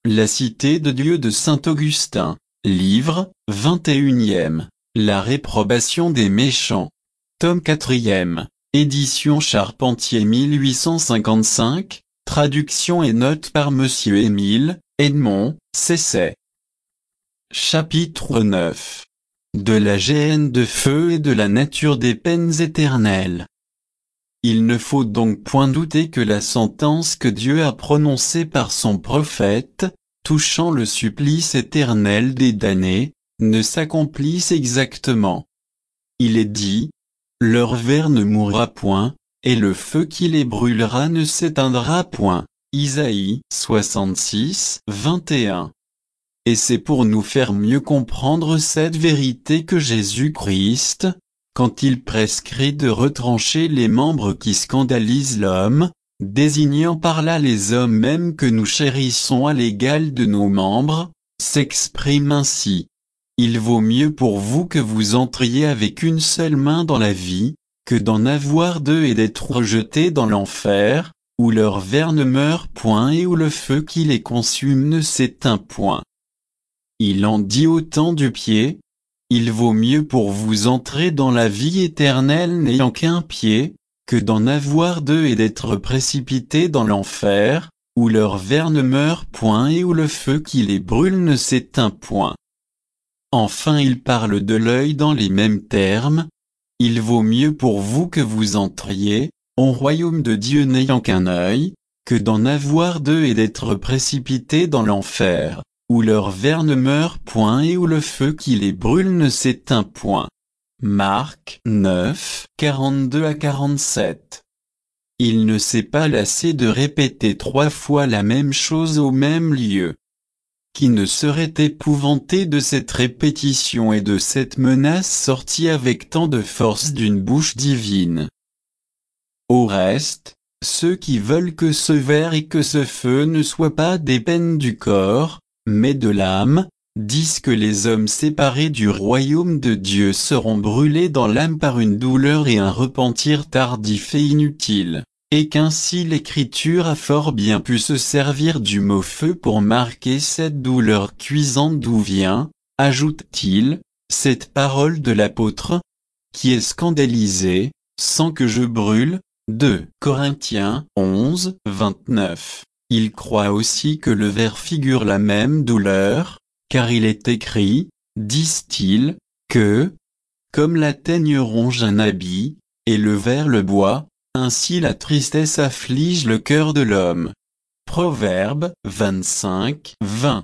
La cité de Dieu de saint Augustin, livre, 21e, La réprobation des méchants. Tome 4e, édition Charpentier 1855, traduction et notes par Monsieur Émile, Edmond, Cesset. Chapitre 9. De la géhenne de feu et de la nature des peines éternelles. Il ne faut donc point douter que la sentence que Dieu a prononcée par son prophète, touchant le supplice éternel des damnés, ne s'accomplisse exactement. Il est dit, leur ver ne mourra point, et le feu qui les brûlera ne s'éteindra point. Isaïe 66, 21. Et c'est pour nous faire mieux comprendre cette vérité que Jésus-Christ, quand il prescrit de retrancher les membres qui scandalisent l'homme, désignant par là les hommes mêmes que nous chérissons à l'égal de nos membres, s'exprime ainsi. Il vaut mieux pour vous que vous entriez avec une seule main dans la vie, que d'en avoir deux et d'être jetés dans l'enfer, où leur ver ne meurt point et où le feu qui les consume ne s'éteint point. Il en dit autant du pied. Il vaut mieux pour vous entrer dans la vie éternelle n'ayant qu'un pied, que d'en avoir deux et d'être précipités dans l'enfer, où leur ver ne meurt point et où le feu qui les brûle ne s'éteint point. Enfin il parle de l'œil dans les mêmes termes. Il vaut mieux pour vous que vous entriez, au royaume de Dieu n'ayant qu'un œil, que d'en avoir deux et d'être précipités dans l'enfer, où leur ver ne meurt point et où le feu qui les brûle ne s'éteint point. Marc 9, 42 à 47. Il ne s'est pas lassé de répéter 3 fois la même chose au même lieu. Qui ne serait épouvanté de cette répétition et de cette menace sortie avec tant de force d'une bouche divine? Au reste, ceux qui veulent que ce ver et que ce feu ne soient pas des peines du corps, mais de l'âme, disent que les hommes séparés du royaume de Dieu seront brûlés dans l'âme par une douleur et un repentir tardif et inutile, et qu'ainsi l'Écriture a fort bien pu se servir du mot feu pour marquer cette douleur cuisante d'où vient, ajoute-t-il, cette parole de l'apôtre, qui est scandalisé, sans que je brûle. 2 Corinthiens 11, 29. Il croit aussi que le ver figure la même douleur, car il est écrit, disent-ils, que, comme la teigne ronge un habit, et le ver le boit, ainsi la tristesse afflige le cœur de l'homme. Proverbe 25, 20.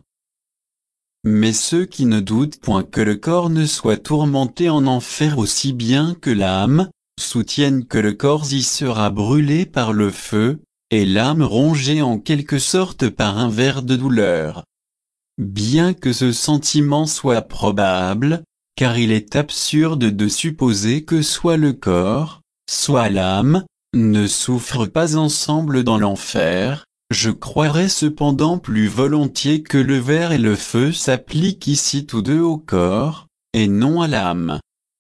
Mais ceux qui ne doutent point que le corps ne soit tourmenté en enfer aussi bien que l'âme, soutiennent que le corps y sera brûlé par le feu, et l'âme rongée en quelque sorte par un ver de douleur. Bien que ce sentiment soit probable, car il est absurde de supposer que soit le corps, soit l'âme, ne souffrent pas ensemble dans l'enfer, je croirais cependant plus volontiers que le ver et le feu s'appliquent ici tous deux au corps, et non à l'âme.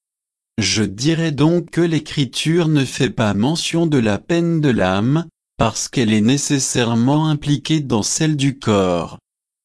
Je dirais donc que l'Écriture ne fait pas mention de la peine de l'âme, parce qu'elle est nécessairement impliquée dans celle du corps.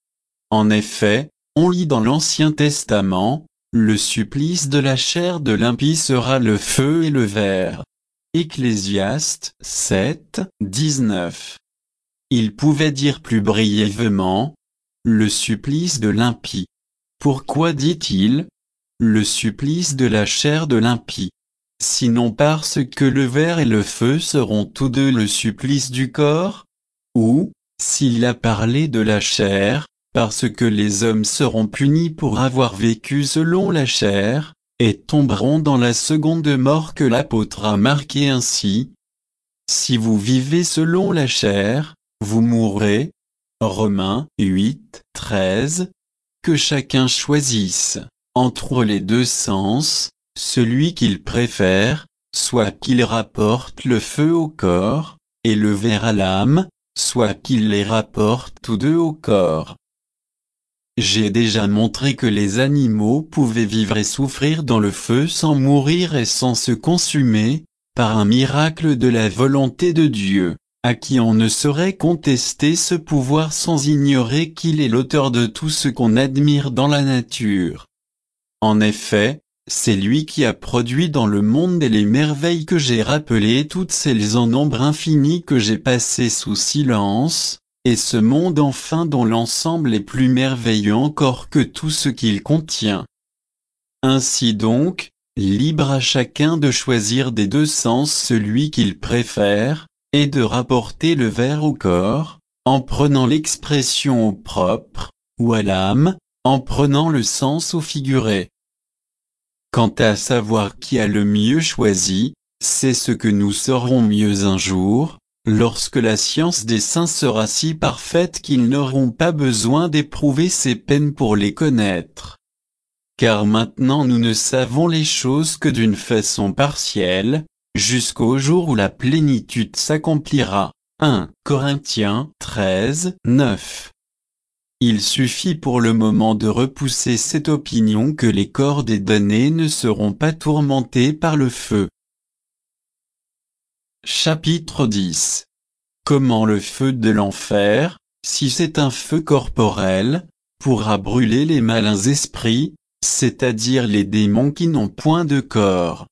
En effet, on lit dans l'Ancien Testament, le supplice de la chair de l'impie sera le feu et le ver. Ecclésiaste 7, 19. Il pouvait dire plus brièvement, le supplice de l'impie. Pourquoi dit-il, le supplice de la chair de l'impie? Sinon parce que le ver et le feu seront tous deux le supplice du corps? Ou, s'il a parlé de la chair, parce que les hommes seront punis pour avoir vécu selon la chair, et tomberont dans la seconde mort que l'apôtre a marqué ainsi. Si vous vivez selon la chair, vous mourrez. Romains 8, 13. Que chacun choisisse, entre les deux sens, celui qu'il préfère, soit qu'il rapporte le feu au corps, et le ver à l'âme, soit qu'il les rapporte tous deux au corps. J'ai déjà montré que les animaux pouvaient vivre et souffrir dans le feu sans mourir et sans se consumer, par un miracle de la volonté de Dieu. à qui on ne saurait contester ce pouvoir sans ignorer qu'il est l'auteur de tout ce qu'on admire dans la nature. En effet, c'est lui qui a produit dans le monde et les merveilles que j'ai rappelées, toutes celles en nombre infini que j'ai passées sous silence, et ce monde enfin dont l'ensemble est plus merveilleux encore que tout ce qu'il contient. Ainsi donc, libre à chacun de choisir des deux sens celui qu'il préfère, et de rapporter le vers au corps, en prenant l'expression au propre, ou à l'âme, en prenant le sens au figuré. Quant à savoir qui a le mieux choisi, c'est ce que nous saurons mieux un jour, lorsque la science des saints sera si parfaite qu'ils n'auront pas besoin d'éprouver ces peines pour les connaître. Car maintenant nous ne savons les choses que d'une façon partielle, jusqu'au jour où la plénitude s'accomplira. 1 Corinthiens 13, 9. Il suffit pour le moment de repousser cette opinion que les corps des damnés ne seront pas tourmentés par le feu. Chapitre 10. Comment le feu de l'enfer, si c'est un feu corporel, pourra brûler les malins esprits, c'est-à-dire les démons qui n'ont point de corps.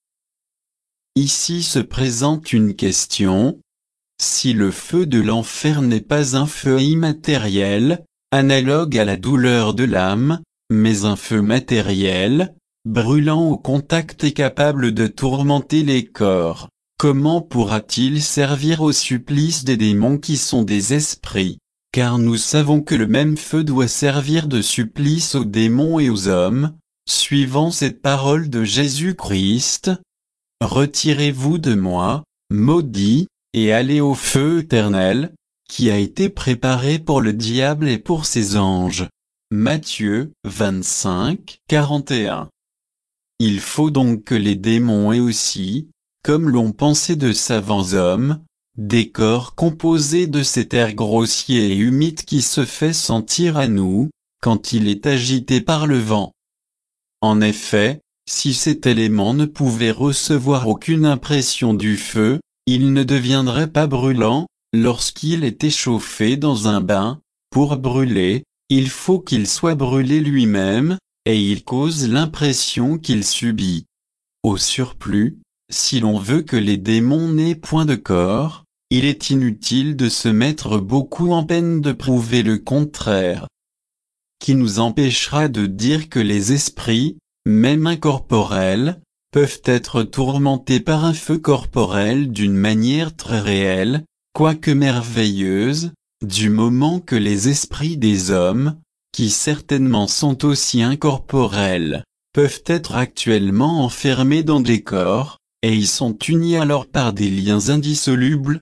Ici se présente une question. Si le feu de l'enfer n'est pas un feu immatériel, analogue à la douleur de l'âme, mais un feu matériel, brûlant au contact et capable de tourmenter les corps, comment pourra-t-il servir au supplice des démons qui sont des esprits? Car nous savons que le même feu doit servir de supplice aux démons et aux hommes, suivant cette parole de Jésus-Christ. Retirez-vous de moi, maudits, et allez au feu éternel, qui a été préparé pour le diable et pour ses anges. Matthieu 25, 41. Il faut donc que les démons aient aussi, comme l'ont pensé de savants hommes, des corps composés de cet air grossier et humide qui se fait sentir à nous, quand il est agité par le vent. En effet, si cet élément ne pouvait recevoir aucune impression du feu, il ne deviendrait pas brûlant. Lorsqu'il est échauffé dans un bain, pour brûler, il faut qu'il soit brûlé lui-même, et il cause l'impression qu'il subit. Au surplus, si l'on veut que les démons n'aient point de corps, il est inutile de se mettre beaucoup en peine de prouver le contraire. Qui nous empêchera de dire que les esprits, même incorporels, peuvent être tourmentés par un feu corporel d'une manière très réelle, quoique merveilleuse, du moment que les esprits des hommes, qui certainement sont aussi incorporels, peuvent être actuellement enfermés dans des corps, et y sont unis alors par des liens indissolubles?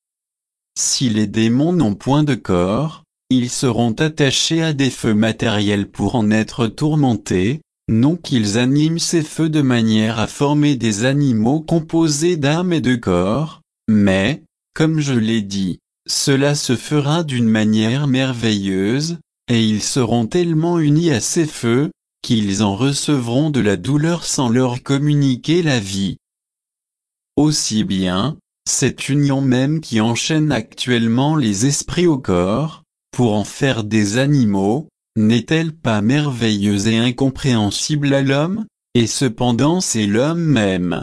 Si les démons n'ont point de corps, ils seront attachés à des feux matériels pour en être tourmentés, non qu'ils animent ces feux de manière à former des animaux composés d'âme et de corps, mais, comme je l'ai dit, cela se fera d'une manière merveilleuse, et ils seront tellement unis à ces feux, qu'ils en recevront de la douleur sans leur communiquer la vie. Aussi bien, cette union même qui enchaîne actuellement les esprits au corps, pour en faire des animaux, n'est-elle pas merveilleuse et incompréhensible à l'homme? Et cependant c'est l'homme même.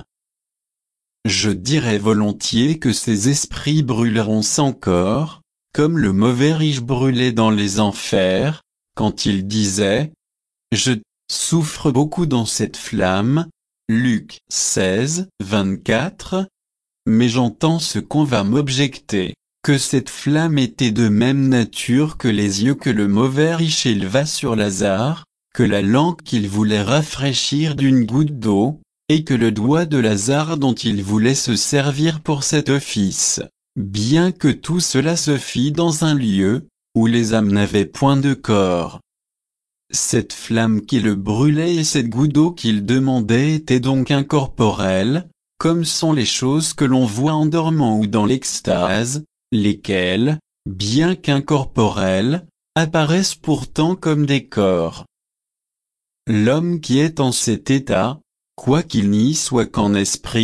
Je dirais volontiers que ces esprits brûleront sans corps, comme le mauvais riche brûlait dans les enfers, quand il disait « Je souffre beaucoup dans cette flamme », Luc 16, 24, mais j'entends ce qu'on va m'objecter, que cette flamme était de même nature que les yeux que le mauvais riche éleva sur Lazare, que la langue qu'il voulait rafraîchir d'une goutte d'eau, et que le doigt de Lazare dont il voulait se servir pour cet office, bien que tout cela se fit dans un lieu, où les âmes n'avaient point de corps. Cette flamme qui le brûlait et cette goutte d'eau qu'il demandait étaient donc incorporelles, comme sont les choses que l'on voit en dormant ou dans l'extase, lesquelles, bien qu'incorporelles, apparaissent pourtant comme des corps. L'homme qui est en cet état, quoiqu'il n'y soit qu'en esprit,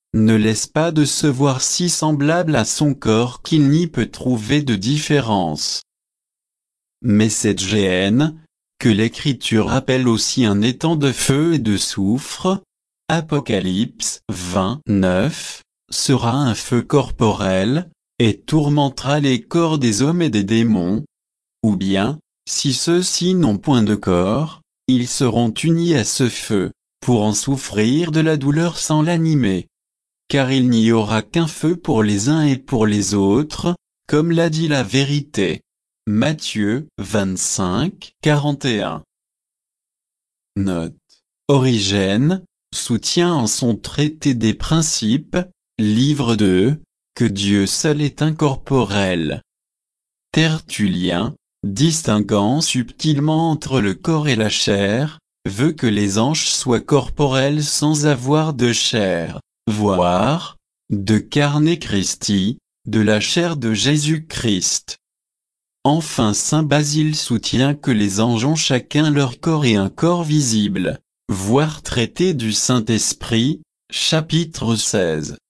ne laisse pas de se voir si semblable à son corps qu'il n'y peut trouver de différence. Mais cette géhenne, que l'Écriture appelle aussi un étang de feu et de soufre, Apocalypse 29, sera un feu corporel, et tourmentera les corps des hommes et des démons. Ou bien, si ceux-ci n'ont point de corps, ils seront unis à ce feu, pour en souffrir de la douleur sans l'animer. Car il n'y aura qu'un feu pour les uns et pour les autres, comme l'a dit la vérité. Matthieu 25, 41. Note. Origène soutient en son traité des principes, livre 2, que Dieu seul est incorporel. Tertullien, distinguant subtilement entre le corps et la chair, veut que les anges soient corporels sans avoir de chair, voire, de carne Christi, de la chair de Jésus-Christ. Enfin saint Basile soutient que les anges ont chacun leur corps et un corps visible, voir traité du Saint-Esprit, chapitre 16.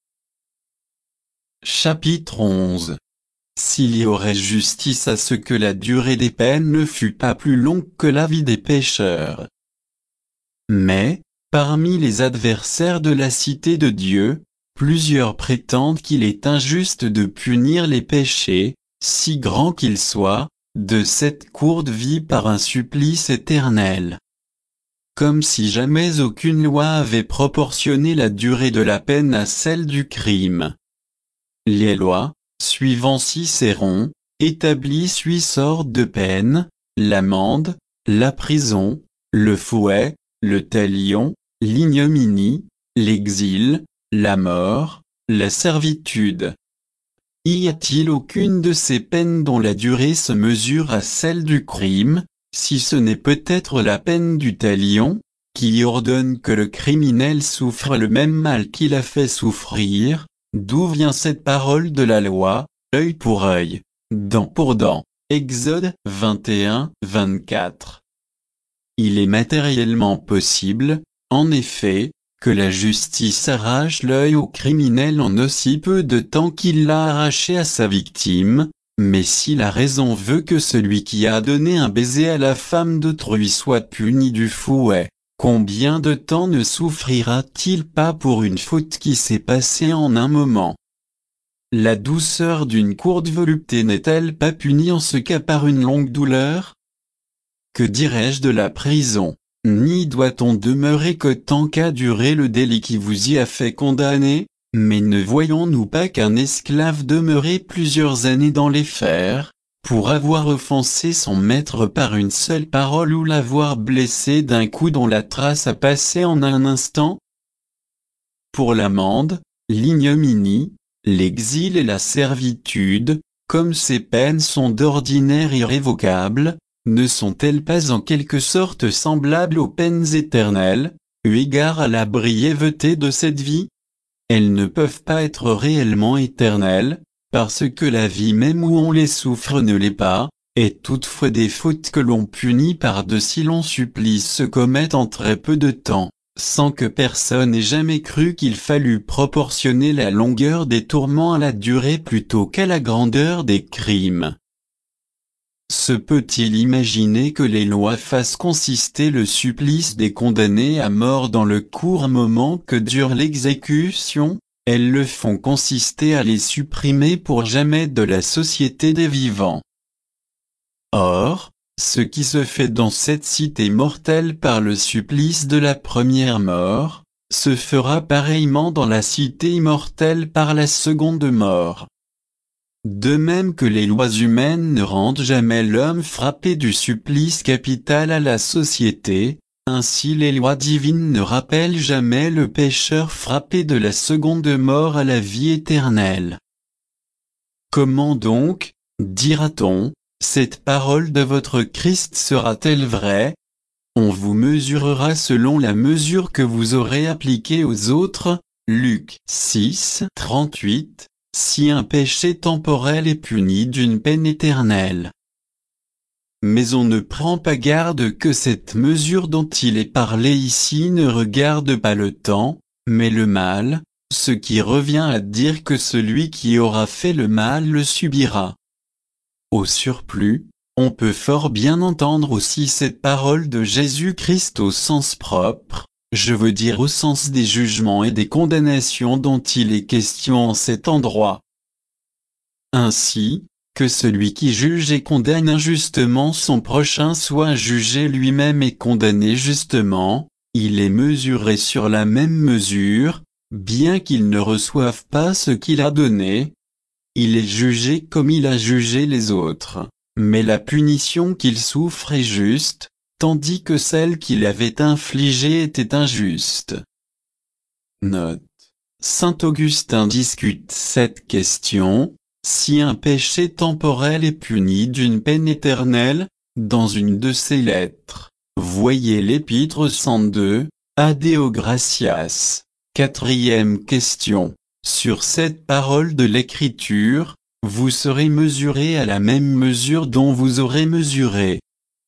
Chapitre 11. S'il y aurait justice à ce que la durée des peines ne fût pas plus longue que la vie des pécheurs. Mais, parmi les adversaires de la cité de Dieu, plusieurs prétendent qu'il est injuste de punir les péchés, si grands qu'ils soient, de cette courte vie par un supplice éternel. Comme si jamais aucune loi avait proportionné la durée de la peine à celle du crime. Les lois, suivant Cicéron, établissent 8 sortes de peines: l'amende, la prison, le fouet, le talion, l'ignominie, l'exil, la mort, la servitude. Y a-t-il aucune de ces peines dont la durée se mesure à celle du crime, si ce n'est peut-être la peine du talion, qui ordonne que le criminel souffre le même mal qu'il a fait souffrir? D'où vient cette parole de la loi, œil pour œil, dent pour dent? Exode 21, 24. Il est matériellement possible, en effet, que la justice arrache l'œil au criminel en aussi peu de temps qu'il l'a arraché à sa victime, mais si la raison veut que celui qui a donné un baiser à la femme d'autrui soit puni du fouet, combien de temps ne souffrira-t-il pas pour une faute qui s'est passée en un moment? La douceur d'une courte volupté n'est-elle pas punie en ce cas par une longue douleur? Que dirais-je de la prison? N'y doit-on demeurer que tant qu'a duré le délit qui vous y a fait condamner? Mais ne voyons-nous pas qu'un esclave demeurait plusieurs années dans les fers, pour avoir offensé son maître par une seule parole ou l'avoir blessé d'un coup dont la trace a passé en un instant? Pour l'amende, l'ignominie, l'exil et la servitude, comme ces peines sont d'ordinaire irrévocables, ne sont-elles pas en quelque sorte semblables aux peines éternelles, eu égard à la brièveté de cette vie? Elles ne peuvent pas être réellement éternelles, parce que la vie même où on les souffre ne l'est pas, et toutefois des fautes que l'on punit par de si longs supplices se commettent en très peu de temps, sans que personne ait jamais cru qu'il fallût proportionner la longueur des tourments à la durée plutôt qu'à la grandeur des crimes. Se peut-il imaginer que les lois fassent consister le supplice des condamnés à mort dans le court moment que dure l'exécution? Elles le font consister à les supprimer pour jamais de la société des vivants. Or, ce qui se fait dans cette cité mortelle par le supplice de la première mort, se fera pareillement dans la cité immortelle par la seconde mort. De même que les lois humaines ne rendent jamais l'homme frappé du supplice capital à la société, ainsi les lois divines ne rappellent jamais le pécheur frappé de la seconde mort à la vie éternelle. Comment donc, dira-t-on, cette parole de votre Christ sera-t-elle vraie? On vous mesurera selon la mesure que vous aurez appliquée aux autres. Luc 6, 38. Si un péché temporel est puni d'une peine éternelle. Mais on ne prend pas garde que cette mesure dont il est parlé ici ne regarde pas le temps, mais le mal, ce qui revient à dire que celui qui aura fait le mal le subira. Au surplus, on peut fort bien entendre aussi cette parole de Jésus-Christ au sens propre, je veux dire au sens des jugements et des condamnations dont il est question en cet endroit. Ainsi, que celui qui juge et condamne injustement son prochain soit jugé lui-même et condamné justement, il est mesuré sur la même mesure, bien qu'il ne reçoive pas ce qu'il a donné. Il est jugé comme il a jugé les autres, mais la punition qu'il souffre est juste, tandis que celle qu'il avait infligée était injuste. Note. Saint Augustin discute cette question: si un péché temporel est puni d'une peine éternelle, dans une de ses lettres, voyez l'épître 102, Adeo Gratias. 4e question. Sur cette parole de l'Écriture, vous serez mesurés à la même mesure dont vous aurez mesuré.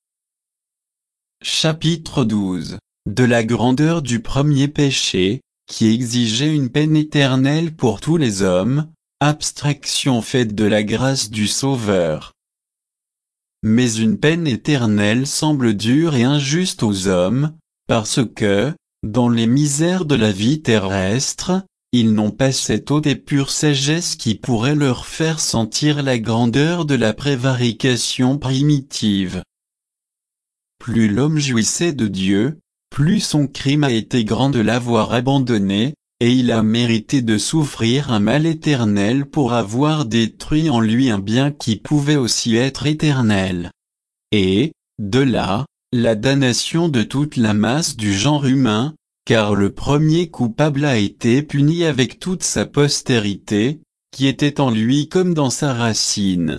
Chapitre 12. De la grandeur du premier péché, qui exigeait une peine éternelle pour tous les hommes, abstraction faite de la grâce du Sauveur. Mais une peine éternelle semble dure et injuste aux hommes, parce que, dans les misères de la vie terrestre, ils n'ont pas cette haute et pure sagesse qui pourrait leur faire sentir la grandeur de la prévarication primitive. Plus l'homme jouissait de Dieu, plus son crime a été grand de l'avoir abandonné, et il a mérité de souffrir un mal éternel pour avoir détruit en lui un bien qui pouvait aussi être éternel. Et, de là, la damnation de toute la masse du genre humain, car le premier coupable a été puni avec toute sa postérité, qui était en lui comme dans sa racine.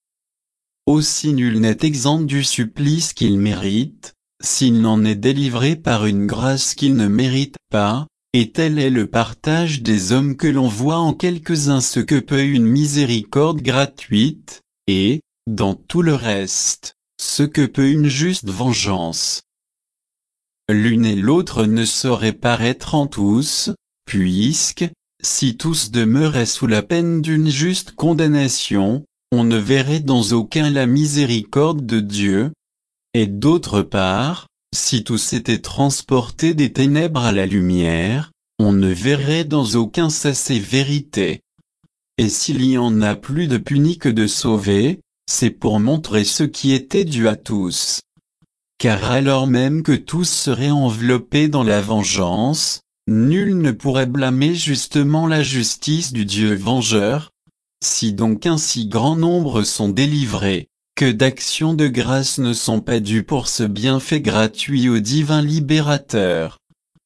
Aussi nul n'est exempt du supplice qu'il mérite, s'il n'en est délivré par une grâce qu'il ne mérite pas, et tel est le partage des hommes que l'on voit en quelques-uns ce que peut une miséricorde gratuite, et, dans tout le reste, ce que peut une juste vengeance. L'une et l'autre ne sauraient paraître en tous, puisque, si tous demeuraient sous la peine d'une juste condamnation, on ne verrait dans aucun la miséricorde de Dieu. Et d'autre part, si tous étaient transportés des ténèbres à la lumière, on ne verrait dans aucun sa sévérité. Et s'il y en a plus de punis que de sauvés, c'est pour montrer ce qui était dû à tous. Car alors même que tous seraient enveloppés dans la vengeance, nul ne pourrait blâmer justement la justice du Dieu vengeur. Si donc un si grand nombre sont délivrés, que d'actions de grâce ne sont pas dues pour ce bienfait gratuit au divin libérateur.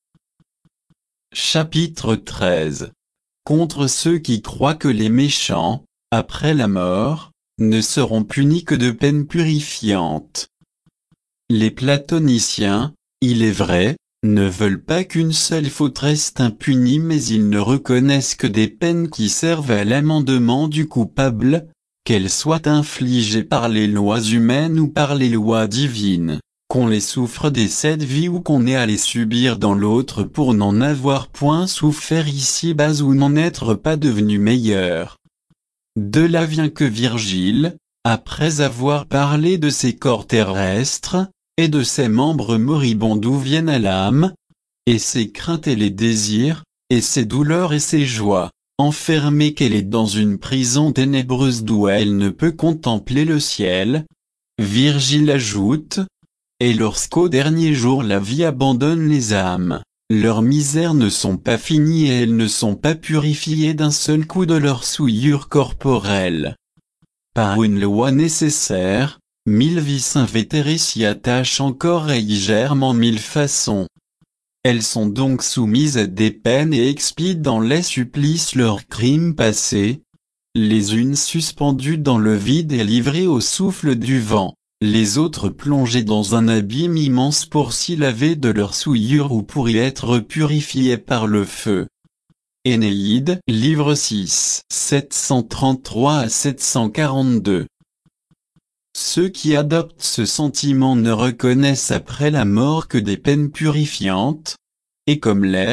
Chapitre 13. Contre ceux qui croient que les méchants, après la mort, ne seront punis que de peines purifiantes. Les platoniciens, il est vrai, ne veulent pas qu'une seule faute reste impunie, mais ils ne reconnaissent que des peines qui servent à l'amendement du coupable, qu'elles soient infligées par les lois humaines ou par les lois divines, qu'on les souffre dès cette vie ou qu'on ait à les subir dans l'autre pour n'en avoir point souffert ici-bas ou n'en être pas devenu meilleur. De là vient que Virgile, après avoir parlé de ces corps terrestres, et de ses membres moribonds d'où viennent à l'âme, et ses craintes et les désirs, et ses douleurs et ses joies, enfermée qu'elle est dans une prison ténébreuse d'où elle ne peut contempler le ciel, Virgile ajoute: et lorsqu'au dernier jour la vie abandonne les âmes, leurs misères ne sont pas finies et elles ne sont pas purifiées d'un seul coup de leur souillure corporelle. Par une loi nécessaire, 1000 vices invétérés s'y attachent encore et y germent en 1000 façons. Elles sont donc soumises à des peines et expient dans les supplices leurs crimes passés, les unes suspendues dans le vide et livrées au souffle du vent, les autres plongées dans un abîme immense pour s'y laver de leur souillure ou pour y être purifiées par le feu. Énéide, livre 6, 733 à 742. Ceux qui adoptent ce sentiment ne reconnaissent après la mort que des peines purifiantes, et comme l'air,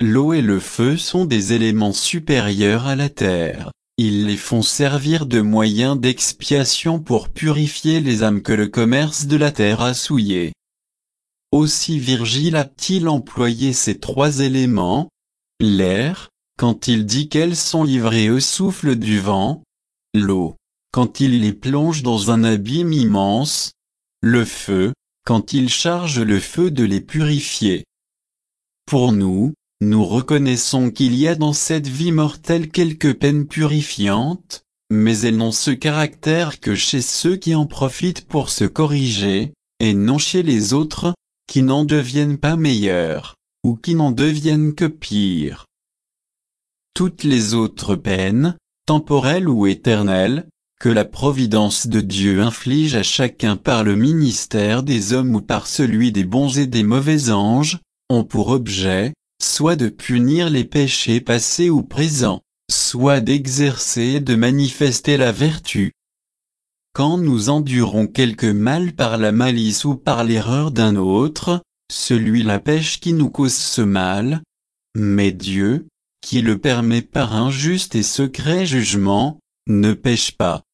L'eau et le feu sont des éléments supérieurs à la terre. Ils les font servir de moyens d'expiation pour purifier les âmes que le commerce de la terre a souillées. Aussi Virgile a-t-il employé ces trois éléments, l'air, quand il dit qu'elles sont livrées au souffle du vent, l'eau, quand il les plonge dans un abîme immense, le feu, quand il charge le feu de les purifier. Pour nous, nous reconnaissons qu'il y a dans cette vie mortelle quelques peines purifiantes, mais elles n'ont ce caractère que chez ceux qui en profitent pour se corriger, et non chez les autres, qui n'en deviennent pas meilleurs, ou qui n'en deviennent que pires. Toutes les autres peines, temporelles ou éternelles, que la providence de Dieu inflige à chacun par le ministère des hommes ou par celui des bons et des mauvais anges, ont pour objet, soit de punir les péchés passés ou présents, soit d'exercer et de manifester la vertu. Quand nous endurons quelque mal par la malice ou par l'erreur d'un autre, celui-là pêche qui nous cause ce mal, mais Dieu, qui le permet par un juste et secret jugement, ne pêche pas.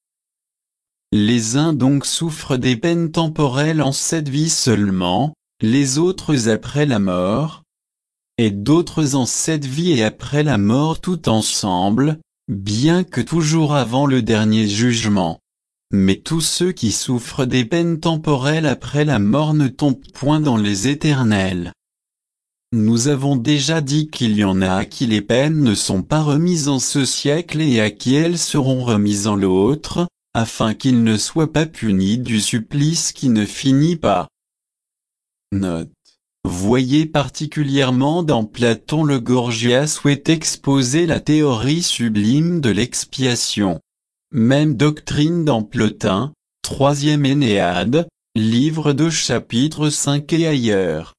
Les uns donc souffrent des peines temporelles en cette vie seulement, les autres après la mort, et d'autres en cette vie et après la mort tout ensemble, bien que toujours avant le dernier jugement. Mais tous ceux qui souffrent des peines temporelles après la mort ne tombent point dans les éternels. Nous avons déjà dit qu'il y en a à qui les peines ne sont pas remises en ce siècle et à qui elles seront remises en l'autre, afin qu'ils ne soient pas punis du supplice qui ne finit pas. Note. Voyez particulièrement dans Platon le Gorgias où est exposée la théorie sublime de l'expiation. Même doctrine dans Plotin, 3e Énéade, livre 2 chapitre 5 et ailleurs.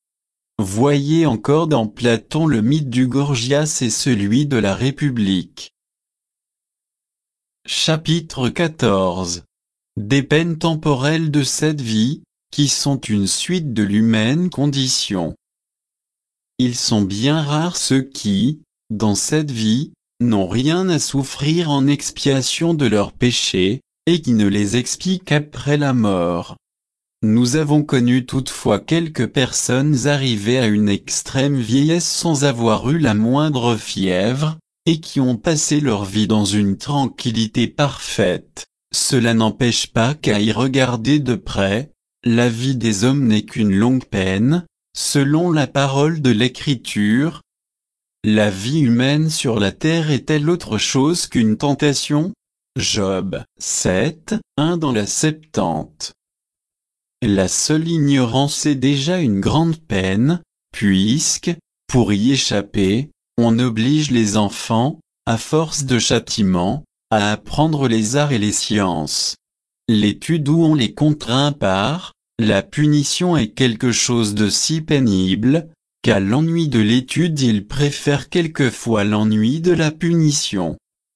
Voyez encore dans Platon le mythe du Gorgias et celui de la République. Chapitre 14. Des peines temporelles de cette vie, qui sont une suite de l'humaine condition. Ils sont bien rares ceux qui, dans cette vie, n'ont rien à souffrir en expiation de leurs péchés, et qui ne les expient qu'après la mort. Nous avons connu toutefois quelques personnes arrivées à une extrême vieillesse sans avoir eu la moindre fièvre, et qui ont passé leur vie dans une tranquillité parfaite. Cela n'empêche pas qu'à y regarder de près, la vie des hommes n'est qu'une longue peine, selon la parole de l'Écriture. La vie humaine sur la terre est-elle autre chose qu'une tentation? Job 7, 1 dans la Septante. La seule ignorance est déjà une grande peine, puisque, pour y échapper, on oblige les enfants, à force de châtiment, à apprendre les arts et les sciences. L'étude où on les contraint par la punition est quelque chose de si pénible, qu'à l'ennui de l'étude ils préfèrent quelquefois l'ennui de la punition.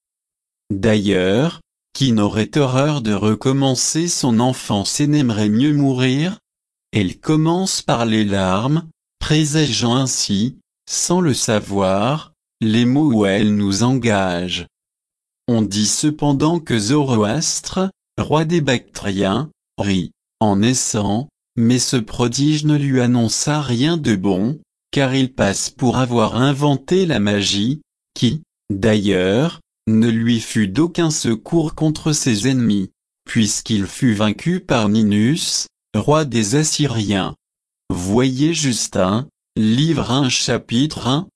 D'ailleurs, qui n'aurait horreur de recommencer son enfance et n'aimerait mieux mourir? Elle commence par les larmes, présageant ainsi, sans le savoir, les mots où elle nous engage. On dit cependant que Zoroastre, roi des Bactriens, rit, en naissant, mais ce prodige ne lui annonça rien de bon, car il passe pour avoir inventé la magie, qui, d'ailleurs, ne lui fut d'aucun secours contre ses ennemis, puisqu'il fut vaincu par Ninus, roi des Assyriens. Voyez Justin, livre 1 chapitre 1.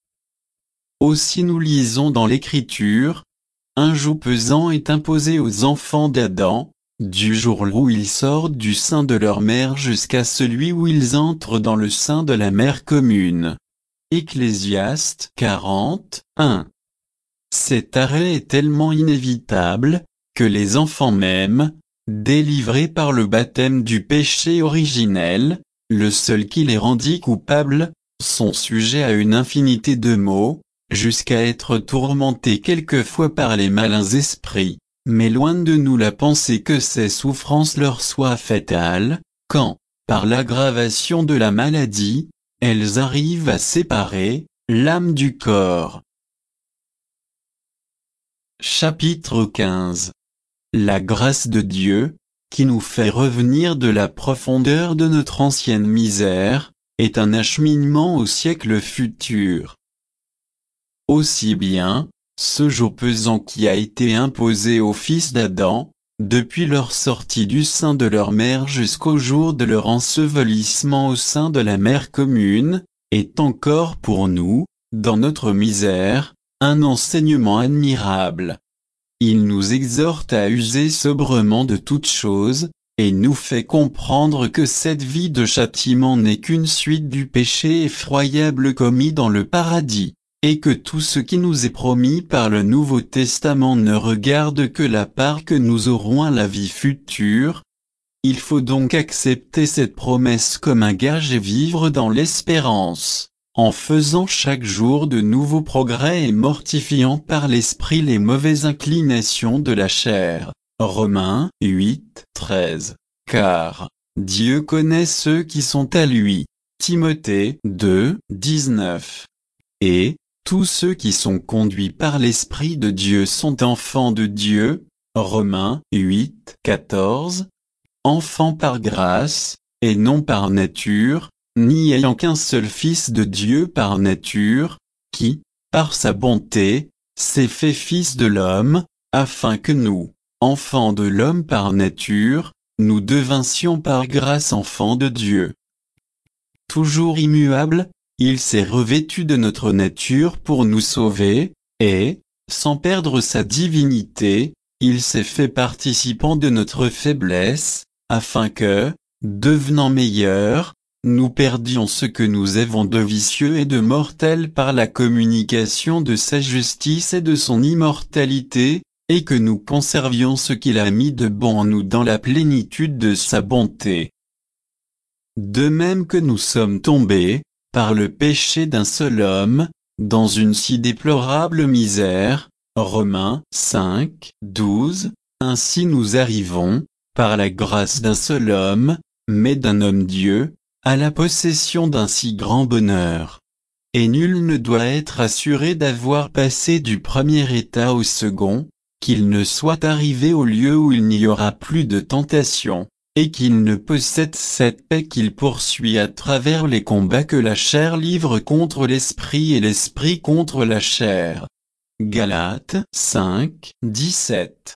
Aussi nous lisons dans l'Écriture, un joug pesant est imposé aux enfants d'Adam, du jour où ils sortent du sein de leur mère jusqu'à celui où ils entrent dans le sein de la mère commune. Ecclésiaste 40, 1. Cet arrêt est tellement inévitable, que les enfants même, délivrés par le baptême du péché originel, le seul qui les rendit coupables, sont sujets à une infinité de maux, jusqu'à être tourmentés quelquefois par les malins esprits, mais loin de nous la pensée que ces souffrances leur soient fatales, quand, par l'aggravation de la maladie, elles arrivent à séparer, l'âme du corps. Chapitre 15. La grâce de Dieu, qui nous fait revenir de la profondeur de notre ancienne misère, est un acheminement au siècle futur. Aussi bien, ce joug pesant qui a été imposé aux fils d'Adam, depuis leur sortie du sein de leur mère jusqu'au jour de leur ensevelissement au sein de la mer commune, est encore pour nous, dans notre misère, un enseignement admirable. Il nous exhorte à user sobrement de toutes choses, et nous fait comprendre que cette vie de châtiment n'est qu'une suite du péché effroyable commis dans le paradis, et que tout ce qui nous est promis par le Nouveau Testament ne regarde que la part que nous aurons à la vie future. Il faut donc accepter cette promesse comme un gage et vivre dans l'espérance, en faisant chaque jour de nouveaux progrès et mortifiant par l'esprit les mauvaises inclinations de la chair. Romains 8, 13. Car Dieu connaît ceux qui sont à lui. Timothée 2, 19. Et tous ceux qui sont conduits par l'Esprit de Dieu sont enfants de Dieu. Romains 8, 14. Enfants par grâce, et non par nature, n'y ayant qu'un seul Fils de Dieu par nature, qui, par sa bonté, s'est fait Fils de l'homme, afin que nous, enfants de l'homme par nature, nous devinssions par grâce enfants de Dieu. Toujours immuable, il s'est revêtu de notre nature pour nous sauver, et, sans perdre sa divinité, il s'est fait participant de notre faiblesse, afin que, devenant meilleurs, nous perdions ce que nous avons de vicieux et de mortel par la communication de sa justice et de son immortalité, et que nous conservions ce qu'il a mis de bon en nous dans la plénitude de sa bonté. De même que nous sommes tombés, par le péché d'un seul homme, dans une si déplorable misère, Romains 5, 12, ainsi nous arrivons, par la grâce d'un seul homme, mais d'un homme Dieu, à la possession d'un si grand bonheur. Et nul ne doit être assuré d'avoir passé du premier état au second, qu'il ne soit arrivé au lieu où il n'y aura plus de tentation, et qu'il ne possède cette paix qu'il poursuit à travers les combats que la chair livre contre l'esprit et l'esprit contre la chair. Galates 5, 17.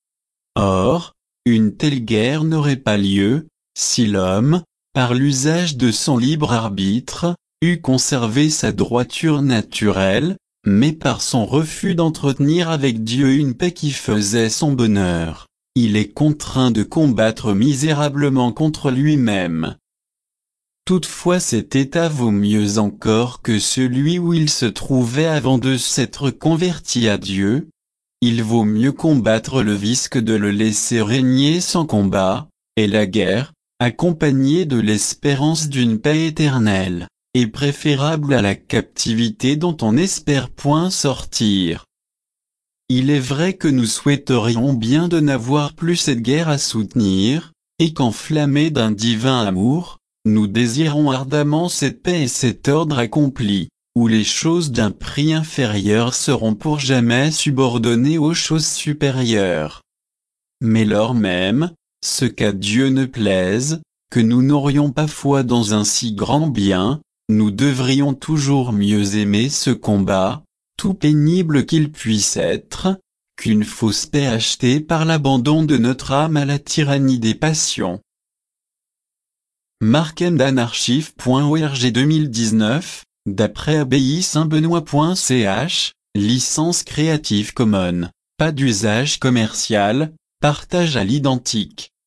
Or, une telle guerre n'aurait pas lieu, si l'homme, par l'usage de son libre arbitre, eût conservé sa droiture naturelle, mais par son refus d'entretenir avec Dieu une paix qui faisait son bonheur, il est contraint de combattre misérablement contre lui-même. Toutefois cet état vaut mieux encore que celui où il se trouvait avant de s'être converti à Dieu. Il vaut mieux combattre le vice que de le laisser régner sans combat, et la guerre, accompagnée de l'espérance d'une paix éternelle, est préférable à la captivité dont on n'espère point sortir. Il est vrai que nous souhaiterions bien de n'avoir plus cette guerre à soutenir, et qu'enflammés d'un divin amour, nous désirons ardemment cette paix et cet ordre accompli, où les choses d'un prix inférieur seront pour jamais subordonnées aux choses supérieures. Mais lors même, ce qu'à Dieu ne plaise, que nous n'aurions pas foi dans un si grand bien, nous devrions toujours mieux aimer ce combat, tout pénible qu'il puisse être, qu'une fausse paix achetée par l'abandon de notre âme à la tyrannie des passions. Markendanarchive.org 2019, d'après abbaye-saint-benoît.ch, licence Creative Commons, pas d'usage commercial, partage à l'identique.